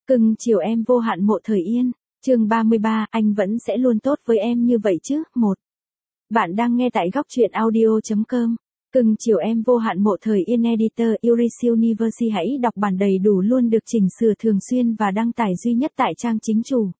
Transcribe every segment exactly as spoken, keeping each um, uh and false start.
Cưng chiều em vô hạn Mộ Thời Yên. Chương ba mươi ba, anh vẫn sẽ luôn tốt với em như vậy chứ. Một. Bạn đang nghe tại góc truyện audio chấm com. Cưng chiều em vô hạn Mộ Thời Yên. Editor Iris Universe. Hãy đọc bản đầy đủ luôn được chỉnh sửa thường xuyên và đăng tải duy nhất tại trang chính chủ.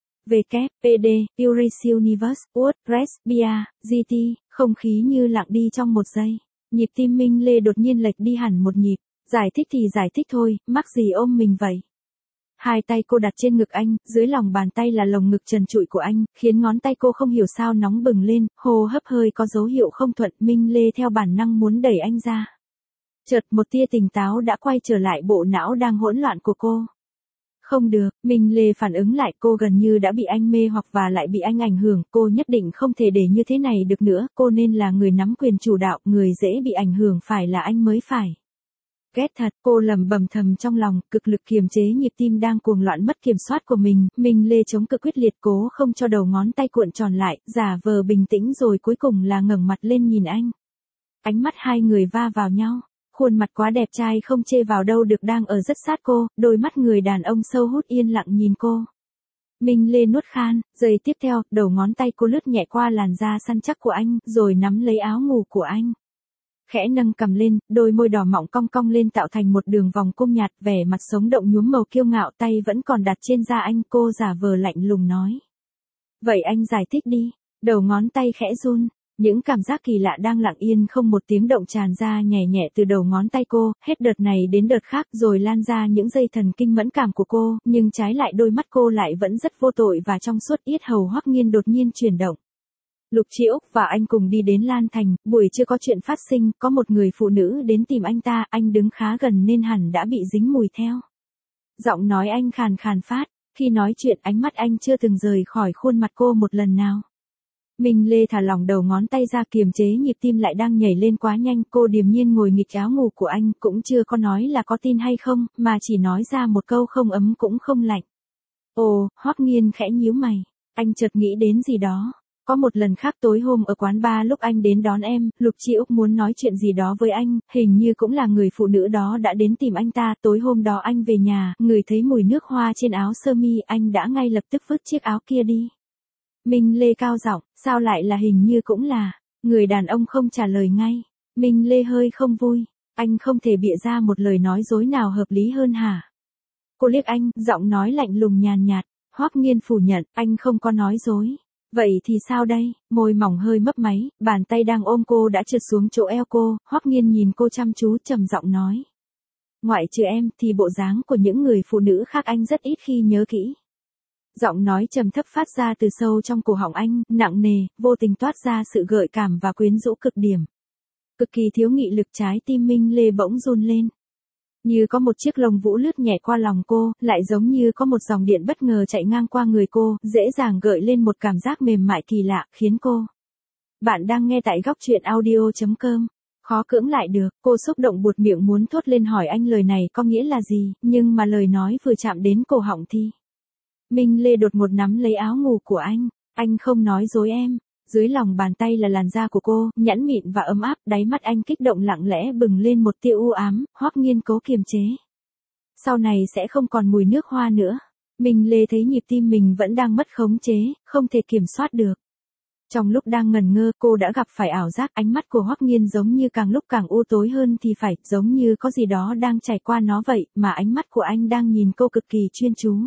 W, pê đê, Iris Universe, WordPress, bia, giê tê, không khí như lặng đi trong một giây. Nhịp tim Minh Lê đột nhiên lệch đi hẳn một nhịp. Giải thích thì giải thích thôi, mắc gì ôm mình vậy. Hai tay cô đặt trên ngực anh, dưới lòng bàn tay là lồng ngực trần trụi của anh, khiến ngón tay cô không hiểu sao nóng bừng lên, hô hấp hơi có dấu hiệu không thuận. Minh Lê theo bản năng muốn đẩy anh ra. Chợt một tia tỉnh táo đã quay trở lại bộ não đang hỗn loạn của cô. Không được, Minh Lê phản ứng lại, cô gần như đã bị anh mê hoặc và lại bị anh ảnh hưởng, cô nhất định không thể để như thế này được nữa, cô nên là người nắm quyền chủ đạo, người dễ bị ảnh hưởng phải là anh mới phải. Ghét thật, cô lẩm bẩm thầm trong lòng, cực lực kiềm chế nhịp tim đang cuồng loạn mất kiểm soát của mình. Minh Lê chống cự quyết liệt, cố không cho đầu ngón tay cuộn tròn lại, giả vờ bình tĩnh rồi cuối cùng là ngẩng mặt lên nhìn anh. Ánh mắt hai người va vào nhau, khuôn mặt quá đẹp trai không chê vào đâu được đang ở rất sát cô, đôi mắt người đàn ông sâu hút yên lặng nhìn cô. Minh Lê nuốt khan, giây tiếp theo, đầu ngón tay cô lướt nhẹ qua làn da săn chắc của anh, rồi nắm lấy áo ngủ của anh. Khẽ nâng cằm lên, đôi môi đỏ mọng cong cong lên tạo thành một đường vòng cung nhạt, vẻ mặt sống động nhuốm màu kiêu ngạo, tay vẫn còn đặt trên da anh, cô giả vờ lạnh lùng nói. Vậy anh giải thích đi. Đầu ngón tay khẽ run, những cảm giác kỳ lạ đang lặng yên không một tiếng động tràn ra nhẹ nhẹ từ đầu ngón tay cô, hết đợt này đến đợt khác rồi lan ra những dây thần kinh mẫn cảm của cô, nhưng trái lại đôi mắt cô lại vẫn rất vô tội và trong suốt. Yết hầu Hoắc Nghiên đột nhiên chuyển động. Lục Chi Úc và anh cùng đi đến Lan Thành, buổi trưa có chuyện phát sinh, có một người phụ nữ đến tìm anh ta, anh đứng khá gần nên hẳn đã bị dính mùi theo. Giọng nói anh khàn khàn phát, khi nói chuyện ánh mắt anh chưa từng rời khỏi khuôn mặt cô một lần nào. Minh Lê thả lỏng đầu ngón tay ra kiềm chế nhịp tim lại đang nhảy lên quá nhanh, cô điềm nhiên ngồi nghịch áo ngủ của anh, cũng chưa có nói là có tin hay không, mà chỉ nói ra một câu không ấm cũng không lạnh. Ồ, Hoắc Nghiên khẽ nhíu mày, anh chợt nghĩ đến gì đó. Có một lần khác tối hôm ở quán bar lúc anh đến đón em, Lục Chi Úc muốn nói chuyện gì đó với anh, hình như cũng là người phụ nữ đó đã đến tìm anh ta. Tối hôm đó anh về nhà, ngửi thấy mùi nước hoa trên áo sơ mi, anh đã ngay lập tức vứt chiếc áo kia đi. Minh Lê cao giọng, sao lại là hình như cũng là, người đàn ông không trả lời ngay. Minh Lê hơi không vui, anh không thể bịa ra một lời nói dối nào hợp lý hơn hả? Cô liếc anh, giọng nói lạnh lùng nhàn nhạt. Hoắc Nghiên phủ nhận, anh không có nói dối. Vậy thì sao đây? Môi mỏng hơi mấp máy, bàn tay đang ôm cô đã trượt xuống chỗ eo cô, Hoắc Nghiên nhìn cô chăm chú trầm giọng nói. Ngoại trừ em thì bộ dáng của những người phụ nữ khác anh rất ít khi nhớ kỹ. Giọng nói trầm thấp phát ra từ sâu trong cổ họng anh, nặng nề, vô tình toát ra sự gợi cảm và quyến rũ cực điểm. Cực kỳ thiếu nghị lực, trái tim Minh Lê bỗng run lên. Như có một chiếc lông vũ lướt nhẹ qua lòng cô, lại giống như có một dòng điện bất ngờ chạy ngang qua người cô, dễ dàng gợi lên một cảm giác mềm mại kỳ lạ, khiến cô. Bạn đang nghe tại góc truyện audio chấm com. Khó cưỡng lại được, cô xúc động buột miệng muốn thốt lên hỏi anh lời này có nghĩa là gì, nhưng mà lời nói vừa chạm đến cổ họng thì. Minh Lê đột ngột nắm lấy áo ngủ của anh, anh không nói dối em. Dưới lòng bàn tay là làn da của cô, nhẵn mịn và ấm áp, đáy mắt anh kích động lặng lẽ bừng lên một tia u ám. Hoắc Nghiên cố kiềm chế. Sau này sẽ không còn mùi nước hoa nữa. Minh Lê thấy nhịp tim mình vẫn đang mất khống chế, không thể kiểm soát được. Trong lúc đang ngẩn ngơ, cô đã gặp phải ảo giác, ánh mắt của Hoắc Nghiên giống như càng lúc càng u tối hơn thì phải, giống như có gì đó đang trải qua nó vậy, mà ánh mắt của anh đang nhìn cô cực kỳ chuyên chú.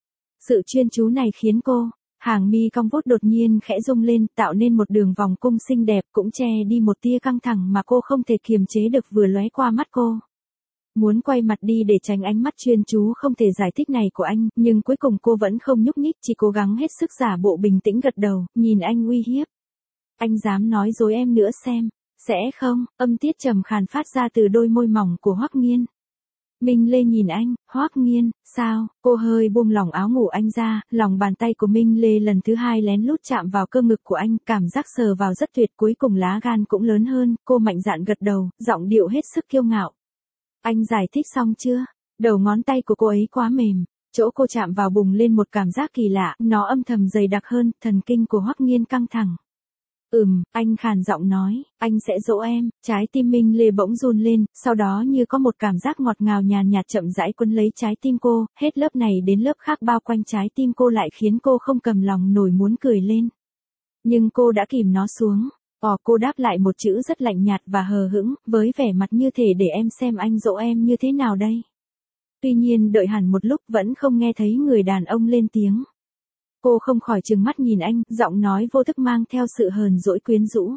Sự chuyên chú này khiến cô. Hàng mi cong vút đột nhiên khẽ rung lên, tạo nên một đường vòng cung xinh đẹp, cũng che đi một tia căng thẳng mà cô không thể kiềm chế được vừa lóe qua mắt cô. Muốn quay mặt đi để tránh ánh mắt chuyên chú không thể giải thích này của anh, nhưng cuối cùng cô vẫn không nhúc nhích, chỉ cố gắng hết sức giả bộ bình tĩnh gật đầu, nhìn anh uy hiếp. Anh dám nói dối em nữa xem, sẽ không? Âm tiết trầm khàn phát ra từ đôi môi mỏng của Hoắc Nghiên. Minh Lê nhìn anh, Hoắc Nghiên, sao? Cô hơi buông lỏng áo ngủ anh ra, lòng bàn tay của Minh Lê lần thứ hai lén lút chạm vào cơ ngực của anh, cảm giác sờ vào rất tuyệt, cuối cùng lá gan cũng lớn hơn, cô mạnh dạn gật đầu, giọng điệu hết sức kiêu ngạo. Anh giải thích xong chưa? Đầu ngón tay của cô ấy quá mềm, chỗ cô chạm vào bùng lên một cảm giác kỳ lạ, nó âm thầm dày đặc hơn, thần kinh của Hoắc Nghiên căng thẳng. Ừm, anh khàn giọng nói, anh sẽ dỗ em. Trái tim Minh Lê bỗng run lên, sau đó như có một cảm giác ngọt ngào nhàn nhạt chậm rãi quấn lấy trái tim cô, hết lớp này đến lớp khác bao quanh trái tim cô lại khiến cô không cầm lòng nổi muốn cười lên. Nhưng cô đã kìm nó xuống. Ồ, cô đáp lại một chữ rất lạnh nhạt và hờ hững, với vẻ mặt như thể để em xem anh dỗ em như thế nào đây. Tuy nhiên đợi hẳn một lúc vẫn không nghe thấy người đàn ông lên tiếng. Cô không khỏi trừng mắt nhìn anh, giọng nói vô thức mang theo sự hờn dỗi quyến rũ.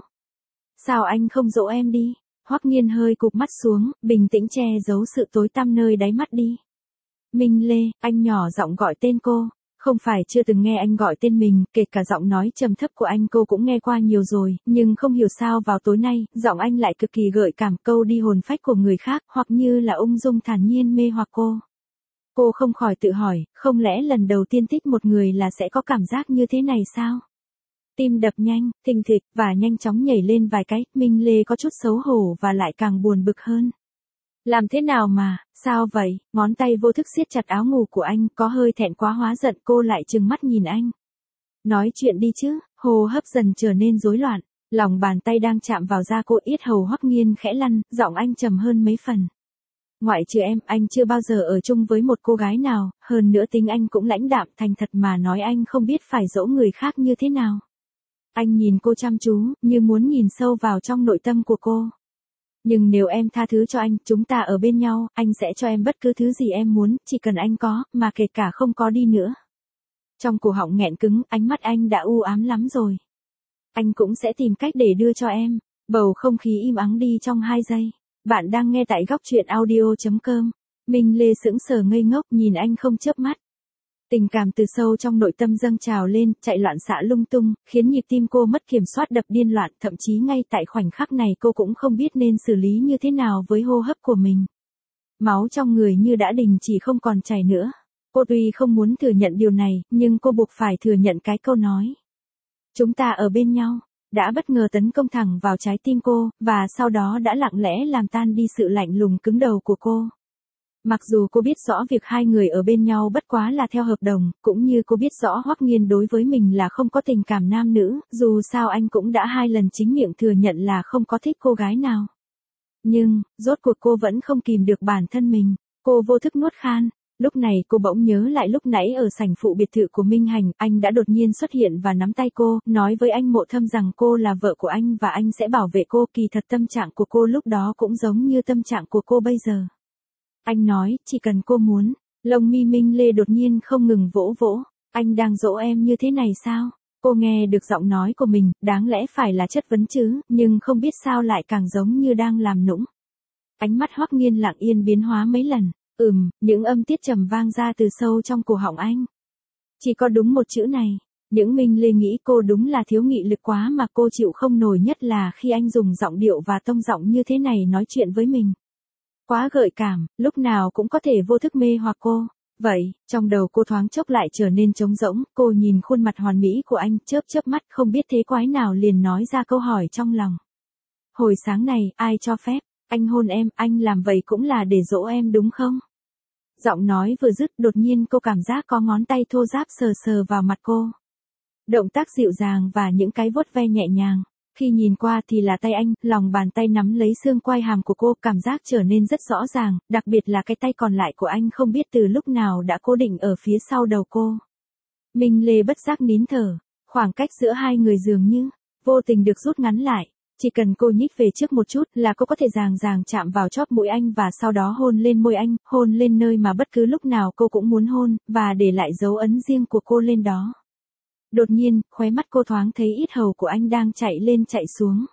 Sao anh không dỗ em đi? Hoắc Nghiên hơi cụp mắt xuống, bình tĩnh che giấu sự tối tăm nơi đáy mắt đi. Minh Lê, anh nhỏ giọng gọi tên cô. Không phải chưa từng nghe anh gọi tên mình, kể cả giọng nói trầm thấp của anh cô cũng nghe qua nhiều rồi, nhưng không hiểu sao vào tối nay, giọng anh lại cực kỳ gợi cảm, câu đi hồn phách của người khác, hoặc như là ung dung thản nhiên mê hoặc cô. Cô không khỏi tự hỏi, không lẽ lần đầu tiên thích một người là sẽ có cảm giác như thế này sao? Tim đập nhanh, thình thịch, và nhanh chóng nhảy lên vài cái, Minh Lê có chút xấu hổ và lại càng buồn bực hơn. Làm thế nào mà, sao vậy? Ngón tay vô thức siết chặt áo ngủ của anh, có hơi thẹn quá hóa giận, cô lại trừng mắt nhìn anh. Nói chuyện đi chứ, hô hấp dần trở nên rối loạn, lòng bàn tay đang chạm vào da cô, yết hầu Hoắc Nghiên khẽ lăn, giọng anh trầm hơn mấy phần. Ngoại trừ em, anh chưa bao giờ ở chung với một cô gái nào, hơn nữa tính anh cũng lãnh đạm, thành thật mà nói anh không biết phải dỗ người khác như thế nào. Anh nhìn cô chăm chú, như muốn nhìn sâu vào trong nội tâm của cô. Nhưng nếu em tha thứ cho anh, chúng ta ở bên nhau, anh sẽ cho em bất cứ thứ gì em muốn, chỉ cần anh có, mà kể cả không có đi nữa. Trong cổ họng nghẹn cứng, ánh mắt anh đã u ám lắm rồi. Anh cũng sẽ tìm cách để đưa cho em. Bầu không khí im ắng đi trong hai giây. Bạn đang nghe tại góc truyện audio chấm com. Minh Lê sững sờ ngây ngốc nhìn anh không chớp mắt. Tình cảm từ sâu trong nội tâm dâng trào lên, chạy loạn xạ lung tung, khiến nhịp tim cô mất kiểm soát đập điên loạn, thậm chí ngay tại khoảnh khắc này cô cũng không biết nên xử lý như thế nào với hô hấp của mình. Máu trong người như đã đình chỉ không còn chảy nữa. Cô tuy không muốn thừa nhận điều này, nhưng cô buộc phải thừa nhận cái câu nói. Chúng ta ở bên nhau, đã bất ngờ tấn công thẳng vào trái tim cô, và sau đó đã lặng lẽ làm tan đi sự lạnh lùng cứng đầu của cô. Mặc dù cô biết rõ việc hai người ở bên nhau bất quá là theo hợp đồng, cũng như cô biết rõ Hoắc Nghiên đối với mình là không có tình cảm nam nữ, dù sao anh cũng đã hai lần chính miệng thừa nhận là không có thích cô gái nào. Nhưng, rốt cuộc cô vẫn không kìm được bản thân mình, cô vô thức nuốt khan. Lúc này cô bỗng nhớ lại lúc nãy ở sảnh phụ biệt thự của Minh Hành, anh đã đột nhiên xuất hiện và nắm tay cô, nói với anh Mộ Thâm rằng cô là vợ của anh và anh sẽ bảo vệ cô. Kỳ thật tâm trạng của cô lúc đó cũng giống như tâm trạng của cô bây giờ. Anh nói, chỉ cần cô muốn. Lông mi Minh Lê đột nhiên không ngừng vỗ vỗ. Anh đang dỗ em như thế này sao? Cô nghe được giọng nói của mình, đáng lẽ phải là chất vấn chứ, nhưng không biết sao lại càng giống như đang làm nũng. Ánh mắt Hoắc Nghiên lặng yên biến hóa mấy lần. Ừm, những âm tiết trầm vang ra từ sâu trong cổ họng anh. Chỉ có đúng một chữ này. Những Minh Lê nghĩ cô đúng là thiếu nghị lực quá mà cô chịu không nổi, nhất là khi anh dùng giọng điệu và tông giọng như thế này nói chuyện với mình. Quá gợi cảm, lúc nào cũng có thể vô thức mê hoặc cô. Vậy, trong đầu cô thoáng chốc lại trở nên trống rỗng, cô nhìn khuôn mặt hoàn mỹ của anh, chớp chớp mắt không biết thế quái nào liền nói ra câu hỏi trong lòng. Hồi sáng này, ai cho phép? Anh hôn em, anh làm vậy cũng là để dỗ em đúng không? Giọng nói vừa dứt, đột nhiên cô cảm giác có ngón tay thô ráp sờ sờ vào mặt cô. Động tác dịu dàng và những cái vuốt ve nhẹ nhàng. Khi nhìn qua thì là tay anh, lòng bàn tay nắm lấy xương quai hàm của cô, cảm giác trở nên rất rõ ràng, đặc biệt là cái tay còn lại của anh không biết từ lúc nào đã cố định ở phía sau đầu cô. Minh Lê bất giác nín thở, khoảng cách giữa hai người dường như vô tình được rút ngắn lại. Chỉ cần cô nhích về trước một chút là cô có thể dàng dàng chạm vào chóp mũi anh và sau đó hôn lên môi anh, hôn lên nơi mà bất cứ lúc nào cô cũng muốn hôn, và để lại dấu ấn riêng của cô lên đó. Đột nhiên, khóe mắt cô thoáng thấy yết hầu của anh đang chạy lên chạy xuống.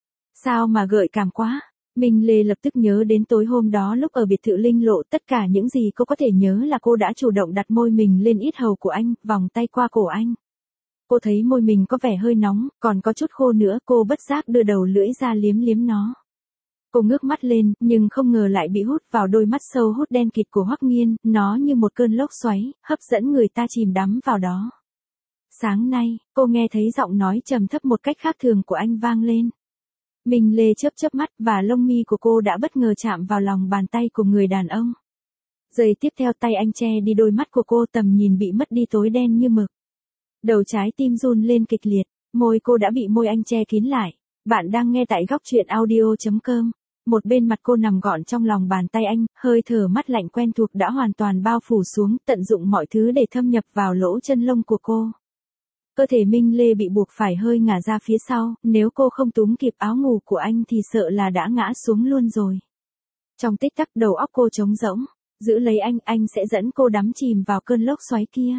Sao mà gợi cảm quá. Minh Lê lập tức nhớ đến tối hôm đó lúc ở biệt thự Linh Lộ, tất cả những gì cô có thể nhớ là cô đã chủ động đặt môi mình lên yết hầu của anh, vòng tay qua cổ anh. Cô thấy môi mình có vẻ hơi nóng, còn có chút khô nữa, cô bất giác đưa đầu lưỡi ra liếm liếm nó. Cô ngước mắt lên, nhưng không ngờ lại bị hút vào đôi mắt sâu hút đen kịt của Hoắc Nghiên, nó như một cơn lốc xoáy, hấp dẫn người ta chìm đắm vào đó. Sáng nay, cô nghe thấy giọng nói trầm thấp một cách khác thường của anh vang lên. Minh Lê chớp chớp mắt và lông mi của cô đã bất ngờ chạm vào lòng bàn tay của người đàn ông. Giây tiếp theo tay anh che đi đôi mắt của cô, tầm nhìn bị mất đi tối đen như mực. Đầu trái tim run lên kịch liệt, Môi cô đã bị môi anh che kín lại. Bạn đang nghe tại góc truyện audio.com. Một bên mặt cô nằm gọn trong lòng bàn tay anh, hơi thở mát lạnh quen thuộc đã hoàn toàn bao phủ xuống, tận dụng mọi thứ để thâm nhập vào lỗ chân lông của cô. Cơ thể Minh Lê bị buộc phải hơi ngả ra phía sau, nếu cô không túm kịp áo ngủ của anh thì sợ là đã ngã xuống luôn rồi. Trong tích tắc đầu óc cô trống rỗng, giữ lấy anh, anh sẽ dẫn cô đắm chìm vào cơn lốc xoáy kia.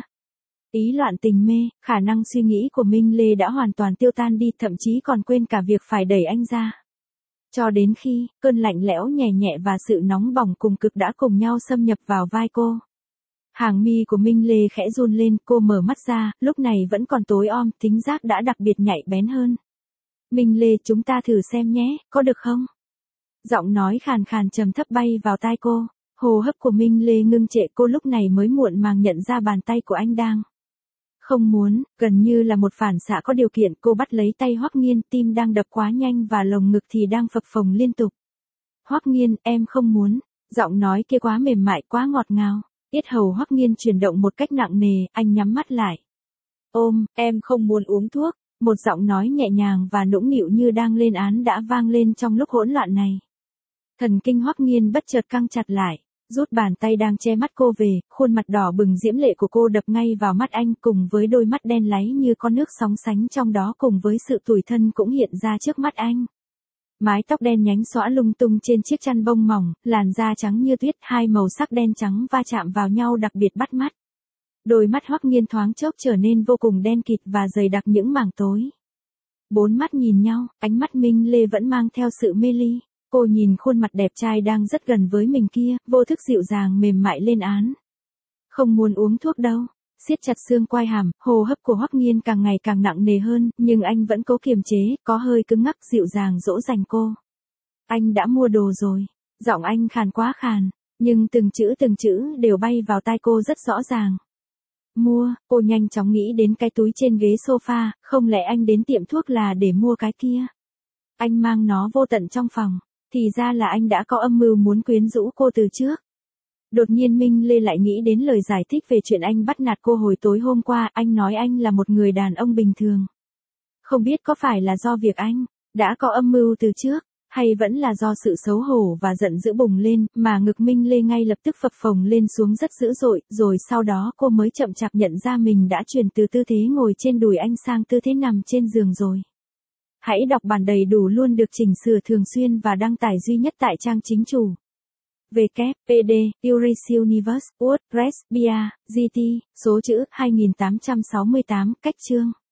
Ý loạn tình mê, khả năng suy nghĩ của Minh Lê đã hoàn toàn tiêu tan đi, thậm chí còn quên cả việc phải đẩy anh ra. Cho đến khi, cơn lạnh lẽo nhẹ nhẹ và sự nóng bỏng cùng cực đã cùng nhau xâm nhập vào vai cô. Hàng mi của Minh Lê khẽ run lên, cô mở mắt ra, lúc này vẫn còn tối om, tính giác đã đặc biệt nhạy bén hơn. Minh Lê, chúng ta thử xem nhé, có được không? Giọng nói khàn khàn trầm thấp bay vào tai cô, hô hấp của Minh Lê ngưng trệ, cô lúc này mới muộn màng nhận ra bàn tay của anh đang. Không muốn, gần như là một phản xạ có điều kiện, cô bắt lấy tay Hoắc Nghiên, tim đang đập quá nhanh và lồng ngực thì đang phập phồng liên tục. Hoắc Nghiên, em không muốn, giọng nói kia quá mềm mại, quá ngọt ngào. Yết hầu Hoắc Nghiên chuyển động một cách nặng nề, anh nhắm mắt lại. Ôm, em không muốn uống thuốc, một giọng nói nhẹ nhàng và nũng nịu như đang lên án đã vang lên trong lúc hỗn loạn này. Thần kinh Hoắc Nghiên bất chợt căng chặt lại, rút bàn tay đang che mắt cô về, khuôn mặt đỏ bừng diễm lệ của cô đập ngay vào mắt anh cùng với đôi mắt đen láy như con nước sóng sánh trong đó cùng với sự tủi thân cũng hiện ra trước mắt anh. Mái tóc đen nhánh xõa lung tung trên chiếc chăn bông mỏng, làn da trắng như tuyết, hai màu sắc đen trắng va chạm vào nhau đặc biệt bắt mắt. Đôi mắt Hoắc Nghiên thoáng chốc trở nên vô cùng đen kịt và dày đặc những mảng tối. Bốn mắt nhìn nhau, ánh mắt Minh Lê vẫn mang theo sự mê ly. Cô nhìn khuôn mặt đẹp trai đang rất gần với mình kia, vô thức dịu dàng mềm mại lên án. Không muốn uống thuốc đâu. Siết chặt xương quai hàm, hô hấp của Hoắc Nghiên càng ngày càng nặng nề hơn, nhưng anh vẫn cố kiềm chế, có hơi cứng ngắc dịu dàng dỗ dành cô. Anh đã mua đồ rồi. Giọng anh khàn quá khàn, nhưng từng chữ từng chữ đều bay vào tai cô rất rõ ràng. Mua, cô nhanh chóng nghĩ đến cái túi trên ghế sofa, không lẽ anh đến tiệm thuốc là để mua cái kia? Anh mang nó vô tận trong phòng, thì ra là anh đã có âm mưu muốn quyến rũ cô từ trước. Đột nhiên Minh Lê lại nghĩ đến lời giải thích về chuyện anh bắt nạt cô hồi tối hôm qua, anh nói anh là một người đàn ông bình thường. Không biết có phải là do việc anh đã có âm mưu từ trước, hay vẫn là do sự xấu hổ và giận dữ bùng lên, mà ngực Minh Lê ngay lập tức phập phồng lên xuống rất dữ dội, rồi sau đó cô mới chậm chạp nhận ra mình đã chuyển từ tư thế ngồi trên đùi anh sang tư thế nằm trên giường rồi. Hãy đọc bản đầy đủ luôn được chỉnh sửa thường xuyên và đăng tải duy nhất tại trang chính chủ. W P D, Uric Universe, WordPress, Bia, giê tê, số chữ hai nghìn tám trăm sáu mươi tám, cách chương.